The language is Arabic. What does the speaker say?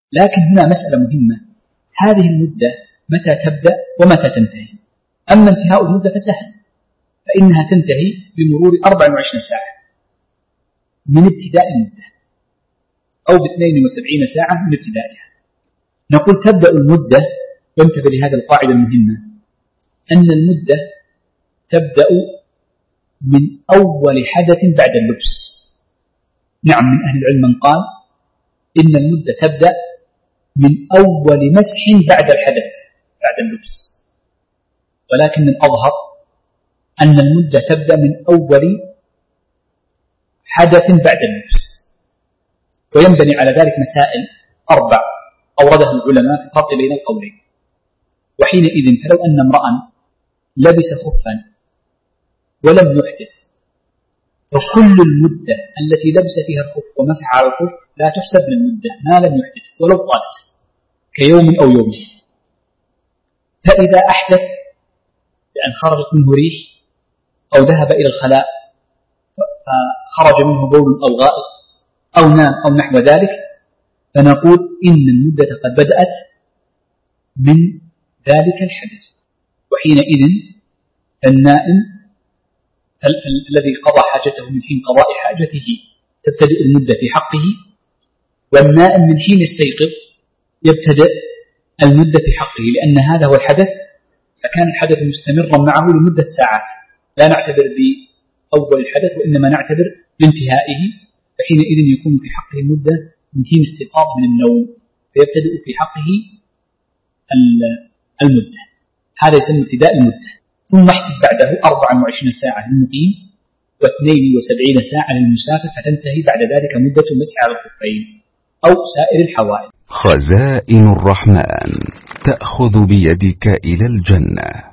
لكن هنا مسألة مهمة، هذه المدة متى تبدأ ومتى تنتهي؟ أما انتهاء المدة فسهل، فإنها تنتهي بمرور 24 ساعة من ابتداء المدة، أو ب72 ساعة من ابتدائها. نقول تبدأ المدة، وانتبه لهذه القاعدة المهمة، أن المدة تبدأ من أول حدث بعد اللبس. نعم، من أهل العلم من قال إن المدة تبدأ من أول مسح بعد الحدث بعد اللبس، ولكن الأظهر أن المدة تبدأ من أول حدث بعد اللبس. وينبني على ذلك مسائل 4 أوردها العلماء في الفرق بين القولين. وحينئذ فلو أن امرأ لبس خفا ولم يحدث، فكل المدة التي لبس فيها الخف ومسح على الخف لا تحسب من المدة ما لم يحدث ولو طالت كيوم أو يومين. فإذا أحدث لأن خرجت منه ريح أو ذهب إلى الخلاء فخرج منه بول أو غائط أو نام أو نحو ذلك، فنقول إن المدة قد بدأت من ذلك الحدث. وحينئذ النائم الذي قضى حاجته من حين قضاء حاجته تبتدئ المدة في حقه، والنائم من حين يستيقظ يبتدئ المدة في حقه، لأن هذا هو الحدث، فكان الحدث مستمرا معه لمدة ساعات، لا نعتبر بأول الحدث وإنما نعتبر بانتهائه، فحينئذ يكون في حقه المدة من حين استيقاظ من النوم، فيبتدئ في حقه المدة. هذا يسمى ابتداء المدة. ثم احسب بعده 24 ساعة للمقيم و72 ساعة للمسافر، فتنتهي بعد ذلك مدة المسح على الخفين أو سائر الحوائج. خزائن الرحمن تأخذ بيدك إلى الجنة.